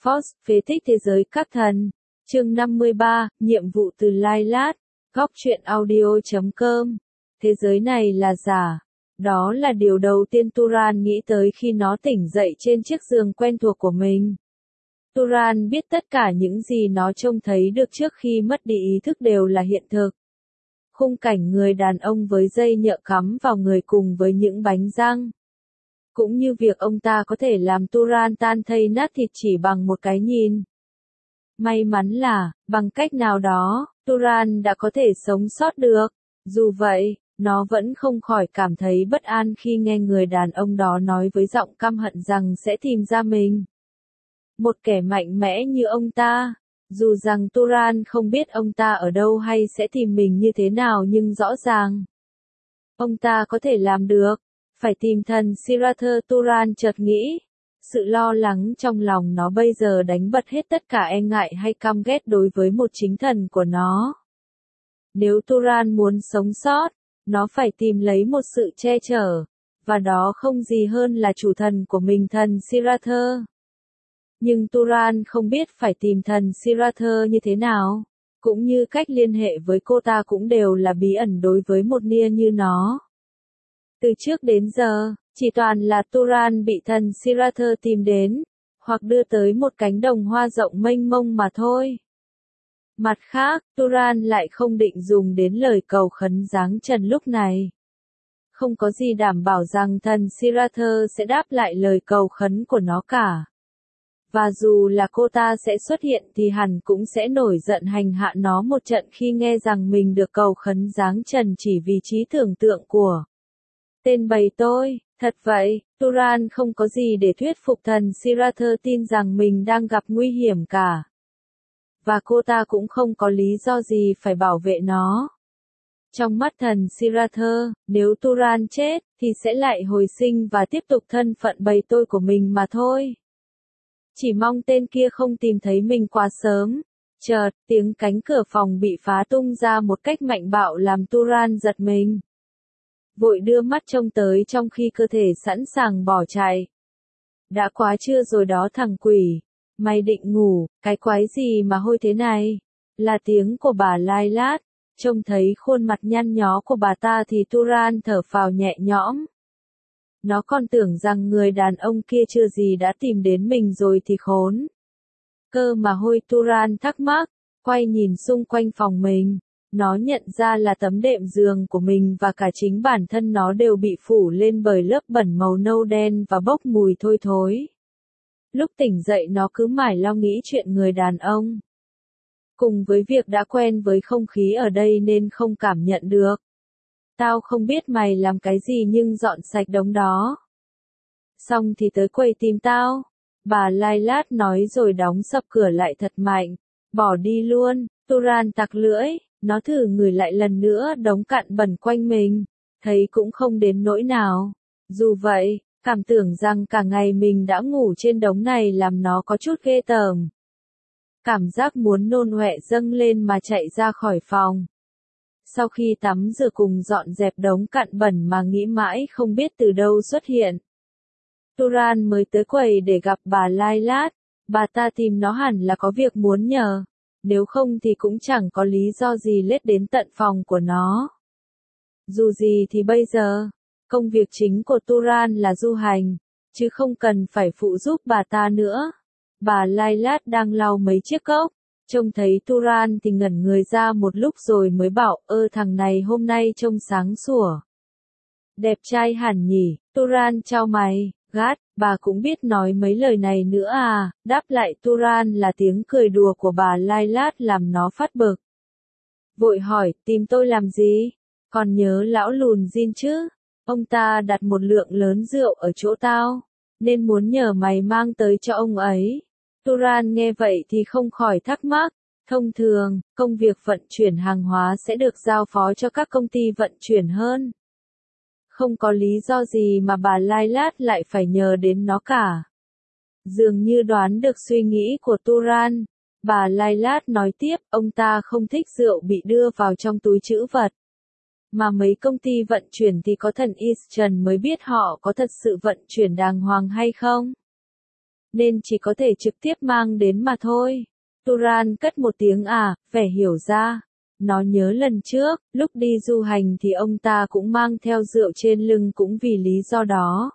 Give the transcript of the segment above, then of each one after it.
Force, phế tích thế giới các thần. Chương 53, nhiệm vụ từ Lai Lát. Góc truyện audio.com. Thế giới này là giả. Đó là điều đầu tiên Turan nghĩ tới khi nó tỉnh dậy trên chiếc giường quen thuộc của mình. Turan biết tất cả những gì nó trông thấy được trước khi mất đi ý thức đều là hiện thực. Khung cảnh người đàn ông với dây nhợ cắm vào người cùng với những bánh răng. Cũng như việc ông ta có thể làm Turan tan thây nát thịt chỉ bằng một cái nhìn. May mắn là, bằng cách nào đó, Turan đã có thể sống sót được. Dù vậy, nó vẫn không khỏi cảm thấy bất an khi nghe người đàn ông đó nói với giọng căm hận rằng sẽ tìm ra mình. Một kẻ mạnh mẽ như ông ta. Dù rằng Turan không biết ông ta ở đâu hay sẽ tìm mình như thế nào nhưng rõ ràng, ông ta có thể làm được. Phải tìm thần Sirather, Turan chợt nghĩ. Sự lo lắng trong lòng nó bây giờ đánh bật hết tất cả e ngại hay căm ghét đối với một chính thần của nó. Nếu Turan muốn sống sót, nó phải tìm lấy một sự che chở, và đó không gì hơn là chủ thần của mình, thần Sirather. Nhưng Turan không biết phải tìm thần Sirather như thế nào, cũng như cách liên hệ với cô ta cũng đều là bí ẩn đối với một nia như nó. Từ trước đến giờ, chỉ toàn là Turan bị thần Sirather tìm đến, hoặc đưa tới một cánh đồng hoa rộng mênh mông mà thôi. Mặt khác, Turan lại không định dùng đến lời cầu khấn giáng trần lúc này. Không có gì đảm bảo rằng thần Sirather sẽ đáp lại lời cầu khấn của nó cả. Và dù là cô ta sẽ xuất hiện thì hẳn cũng sẽ nổi giận hành hạ nó một trận khi nghe rằng mình được cầu khấn giáng trần chỉ vì trí tưởng tượng của tên bầy tôi. Thật vậy, Turan không có gì để thuyết phục thần Sirather tin rằng mình đang gặp nguy hiểm cả. Và cô ta cũng không có lý do gì phải bảo vệ nó. Trong mắt thần Sirather, nếu Turan chết, thì sẽ lại hồi sinh và tiếp tục thân phận bầy tôi của mình mà thôi. Chỉ mong tên kia không tìm thấy mình quá sớm. Chợt, tiếng cánh cửa phòng bị phá tung ra một cách mạnh bạo làm Turan giật mình. Vội đưa mắt trông tới trong khi cơ thể sẵn sàng bỏ chạy. Đã quá trưa rồi đó thằng quỷ. Mày định ngủ, cái quái gì mà hôi thế này? Là tiếng của bà Lai Lát. Trông thấy khuôn mặt nhăn nhó của bà ta thì Turan thở phào nhẹ nhõm. Nó còn tưởng rằng người đàn ông kia chưa gì đã tìm đến mình rồi thì khốn. Cơ mà hôi, Turan thắc mắc, quay nhìn xung quanh phòng mình. Nó nhận ra là tấm đệm giường của mình và cả chính bản thân nó đều bị phủ lên bởi lớp bẩn màu nâu đen và bốc mùi thôi thối. Lúc tỉnh dậy nó cứ mải lo nghĩ chuyện người đàn ông. Cùng với việc đã quen với không khí ở đây nên không cảm nhận được. Tao không biết mày làm cái gì nhưng dọn sạch đống đó. Xong thì tới quầy tìm tao. Bà Lai Lát nói rồi đóng sập cửa lại thật mạnh. Bỏ đi luôn. Turan tặc lưỡi. Nó thử ngửi lại lần nữa đống cặn bẩn quanh mình. Thấy cũng không đến nỗi nào. Dù vậy, cảm tưởng rằng cả ngày mình đã ngủ trên đống này làm nó có chút ghê tởm. Cảm giác muốn nôn ọe dâng lên mà chạy ra khỏi phòng. Sau khi tắm rửa cùng dọn dẹp đống cặn bẩn mà nghĩ mãi không biết từ đâu xuất hiện, Turan mới tới quầy để gặp bà Lai Lát. Bà ta tìm nó hẳn là có việc muốn nhờ. Nếu không thì cũng chẳng có lý do gì lết đến tận phòng của nó. Dù gì thì bây giờ, công việc chính của Turan là du hành, chứ không cần phải phụ giúp bà ta nữa. Bà Lai Lát đang lau mấy chiếc cốc, trông thấy Turan thì ngẩn người ra một lúc rồi mới bảo, thằng này hôm nay trông sáng sủa. Đẹp trai hẳn nhỉ. Turan chau mày, gắt, bà cũng biết nói mấy lời này nữa à? Đáp lại Turan là tiếng cười đùa của bà Lai Lát làm nó phát bực. Vội hỏi, tìm tôi làm gì? Còn nhớ lão lùn Jin chứ? Ông ta đặt một lượng lớn rượu ở chỗ tao, nên muốn nhờ mày mang tới cho ông ấy. Turan nghe vậy thì không khỏi thắc mắc. Thông thường, công việc vận chuyển hàng hóa sẽ được giao phó cho các công ty vận chuyển hơn. Không có lý do gì mà bà Lai Lát lại phải nhờ đến nó cả. Dường như đoán được suy nghĩ của Turan, bà Lai Lát nói tiếp, ông ta không thích rượu bị đưa vào trong túi trữ vật. Mà mấy công ty vận chuyển thì có thần Eastern mới biết họ có thật sự vận chuyển đàng hoàng hay không. nên chỉ có thể trực tiếp mang đến mà thôi. Turan cất một tiếng vẻ hiểu ra. Nó nhớ lần trước, lúc đi du hành thì ông ta cũng mang theo rượu trên lưng cũng vì lý do đó.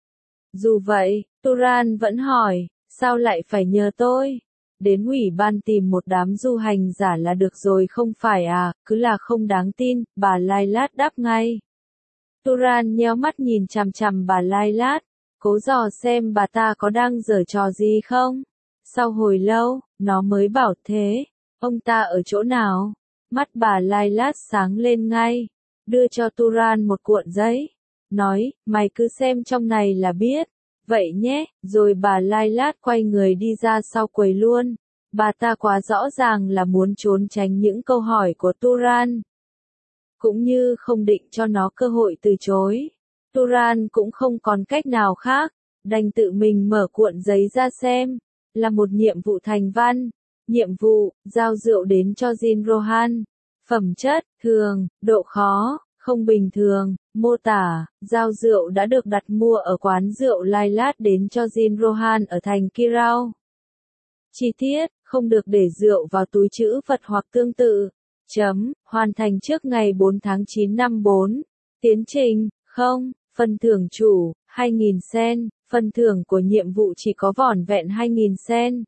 Dù vậy, Turan vẫn hỏi, sao lại phải nhờ tôi? Đến ủy ban tìm một đám du hành giả là được rồi không phải cứ là không đáng tin, bà Lailat đáp ngay. Turan nheo mắt nhìn chằm chằm bà Lailat, cố dò xem bà ta có đang giở trò gì không. Sau hồi lâu, nó mới bảo thế, ông ta ở chỗ nào? Mắt bà Lailat sáng lên ngay, đưa cho Turan một cuộn giấy, nói, mày cứ xem trong này là biết. Vậy nhé, rồi bà Lailat quay người đi ra sau quầy luôn. Bà ta quá rõ ràng là muốn trốn tránh những câu hỏi của Turan, cũng như không định cho nó cơ hội từ chối. Turan cũng không còn cách nào khác, đành tự mình mở cuộn giấy ra xem, là một nhiệm vụ thành văn. Nhiệm vụ, giao rượu đến cho Jin Rohan. Phẩm chất, thường, độ khó, không bình thường, mô tả, giao rượu đã được đặt mua ở quán rượu Lailat đến cho Jin Rohan ở thành Kirau. Chi tiết, không được để rượu vào túi trữ vật hoặc tương tự. Hoàn thành trước ngày 4 tháng 9 năm 4. Tiến trình, không, phần thưởng chủ, 2.000 sen, phần thưởng của nhiệm vụ chỉ có vỏn vẹn 2.000 sen.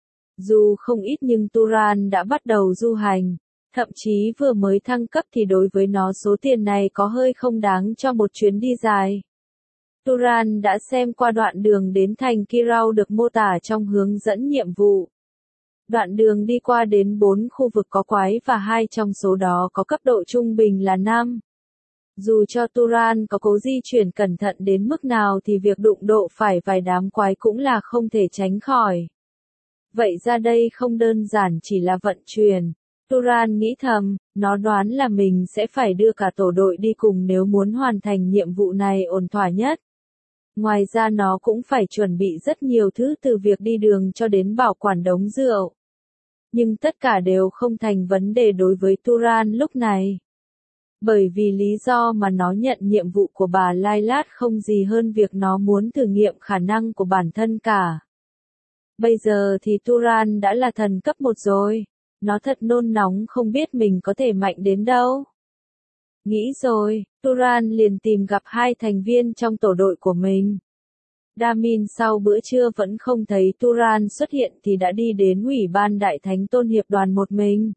Dù không ít nhưng Turan đã bắt đầu du hành, thậm chí vừa mới thăng cấp thì đối với nó số tiền này có hơi không đáng cho một chuyến đi dài. Turan đã xem qua đoạn đường đến thành Kirau được mô tả trong hướng dẫn nhiệm vụ. Đoạn đường đi qua đến 4 khu vực có quái và 2 trong số đó có cấp độ trung bình là 5. Dù cho Turan có cố di chuyển cẩn thận đến mức nào thì việc đụng độ phải vài đám quái cũng là không thể tránh khỏi. Vậy ra đây không đơn giản chỉ là vận chuyển. Turan nghĩ thầm, nó đoán là mình sẽ phải đưa cả tổ đội đi cùng nếu muốn hoàn thành nhiệm vụ này ổn thỏa nhất. Ngoài ra nó cũng phải chuẩn bị rất nhiều thứ từ việc đi đường cho đến bảo quản đống rượu. Nhưng tất cả đều không thành vấn đề đối với Turan lúc này. Bởi vì lý do mà nó nhận nhiệm vụ của bà Lailat không gì hơn việc nó muốn thử nghiệm khả năng của bản thân cả. Bây giờ thì Turan đã là thần cấp 1 rồi. Nó thật nôn nóng không biết mình có thể mạnh đến đâu. Nghĩ rồi, Turan liền tìm gặp 2 thành viên trong tổ đội của mình. Damin sau bữa trưa vẫn không thấy Turan xuất hiện thì đã đi đến ủy ban Đại Thánh Tôn Hiệp đoàn một mình.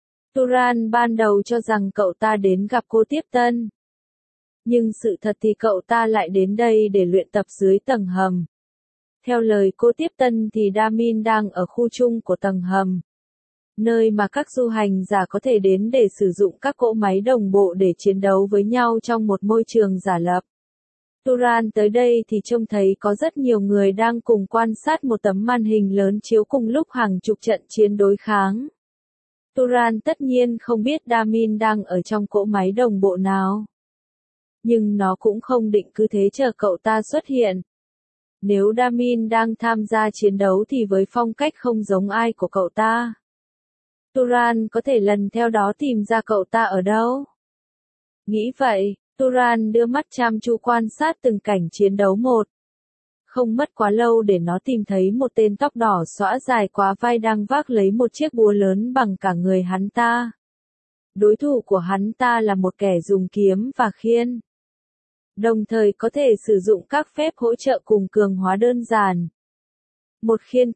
Turan ban đầu cho rằng cậu ta đến gặp cô tiếp tân. Nhưng sự thật thì cậu ta lại đến đây để luyện tập dưới tầng hầm. Theo lời cô tiếp tân thì Damin đang ở khu chung của tầng hầm, nơi mà các du hành giả có thể đến để sử dụng các cỗ máy đồng bộ để chiến đấu với nhau trong một môi trường giả lập. Turan tới đây thì trông thấy có rất nhiều người đang cùng quan sát một tấm màn hình lớn chiếu cùng lúc hàng chục trận chiến đối kháng. Turan tất nhiên không biết Damin đang ở trong cỗ máy đồng bộ nào. Nhưng nó cũng không định cứ thế chờ cậu ta xuất hiện. Nếu Damin đang tham gia chiến đấu thì với phong cách không giống ai của cậu ta, Turan có thể lần theo đó tìm ra cậu ta ở đâu. Nghĩ vậy, Turan đưa mắt chăm chú quan sát từng cảnh chiến đấu một. Không mất quá lâu để nó tìm thấy một tên tóc đỏ xõa dài quá vai đang vác lấy một chiếc búa lớn bằng cả người hắn ta. Đối thủ của hắn ta là một kẻ dùng kiếm và khiên, đồng thời có thể sử dụng các phép hỗ trợ cùng cường hóa đơn giản. Một khiên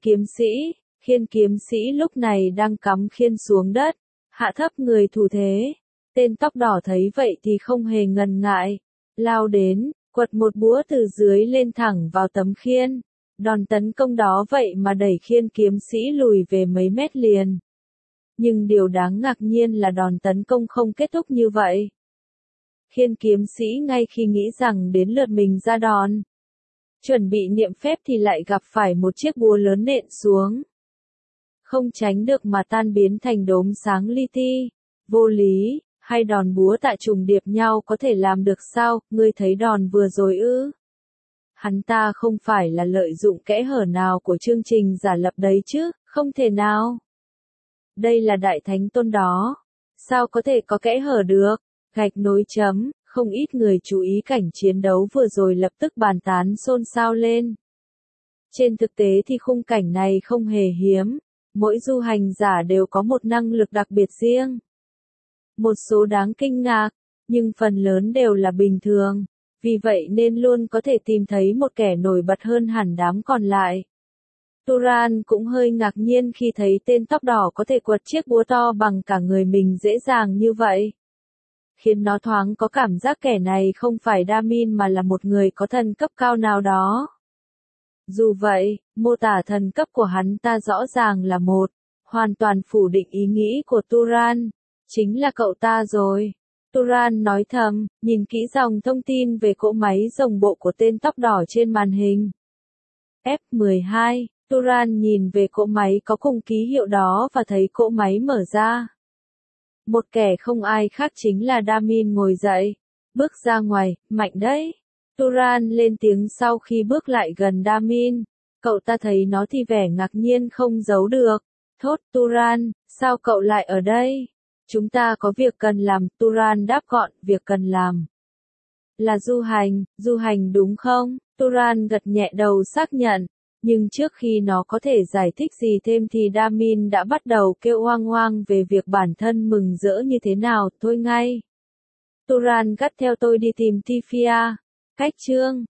kiếm sĩ lúc này đang cắm khiên xuống đất, hạ thấp người thủ thế. Tên tóc đỏ thấy vậy thì không hề ngần ngại, lao đến, quật một búa từ dưới lên thẳng vào tấm khiên. Đòn tấn công đó vậy mà đẩy khiên kiếm sĩ lùi về mấy mét liền. Nhưng điều đáng ngạc nhiên là đòn tấn công không kết thúc như vậy. Khiên kiếm sĩ ngay khi nghĩ rằng đến lượt mình ra đòn, chuẩn bị niệm phép thì lại gặp phải một chiếc búa lớn nện xuống. Không tránh được mà tan biến thành đốm sáng li ti. Vô lý, hay đòn búa tạ trùng điệp nhau có thể làm được sao, ngươi thấy đòn vừa rồi ư? Hắn ta không phải là lợi dụng kẽ hở nào của chương trình giả lập đấy chứ, không thể nào. Đây là Đại Thánh Tôn đó. Sao có thể có kẽ hở được? Gạch nối chấm, không ít người chú ý cảnh chiến đấu vừa rồi lập tức bàn tán xôn xao lên. Trên thực tế thì khung cảnh này không hề hiếm, mỗi du hành giả đều có một năng lực đặc biệt riêng. Một số đáng kinh ngạc, nhưng phần lớn đều là bình thường, vì vậy nên luôn có thể tìm thấy một kẻ nổi bật hơn hẳn đám còn lại. Turan cũng hơi ngạc nhiên khi thấy tên tóc đỏ có thể quật chiếc búa to bằng cả người mình dễ dàng như vậy. Khiến nó thoáng có cảm giác kẻ này không phải Damin mà là một người có thần cấp cao nào đó. Dù vậy, mô tả thần cấp của hắn ta rõ ràng là hoàn toàn phủ định ý nghĩ của Turan. Chính là cậu ta rồi. Turan nói thầm, nhìn kỹ dòng thông tin về cỗ máy rồng bộ của tên tóc đỏ trên màn hình. F12, Turan nhìn về cỗ máy có cùng ký hiệu đó và thấy cỗ máy mở ra. Một kẻ không ai khác chính là Damin ngồi dậy. Bước ra ngoài, mạnh đấy. Turan lên tiếng sau khi bước lại gần Damin. Cậu ta thấy nó thì vẻ ngạc nhiên không giấu được. Thốt Turan, sao cậu lại ở đây? Chúng ta có việc cần làm, Turan đáp gọn, việc cần làm. Là du hành đúng không? Turan gật nhẹ đầu xác nhận. Nhưng trước khi nó có thể giải thích gì thêm thì Damin đã bắt đầu kêu oang oang về việc bản thân mừng rỡ như thế nào, thôi ngay. Turan gắt theo tôi đi tìm Tifia. Cách chương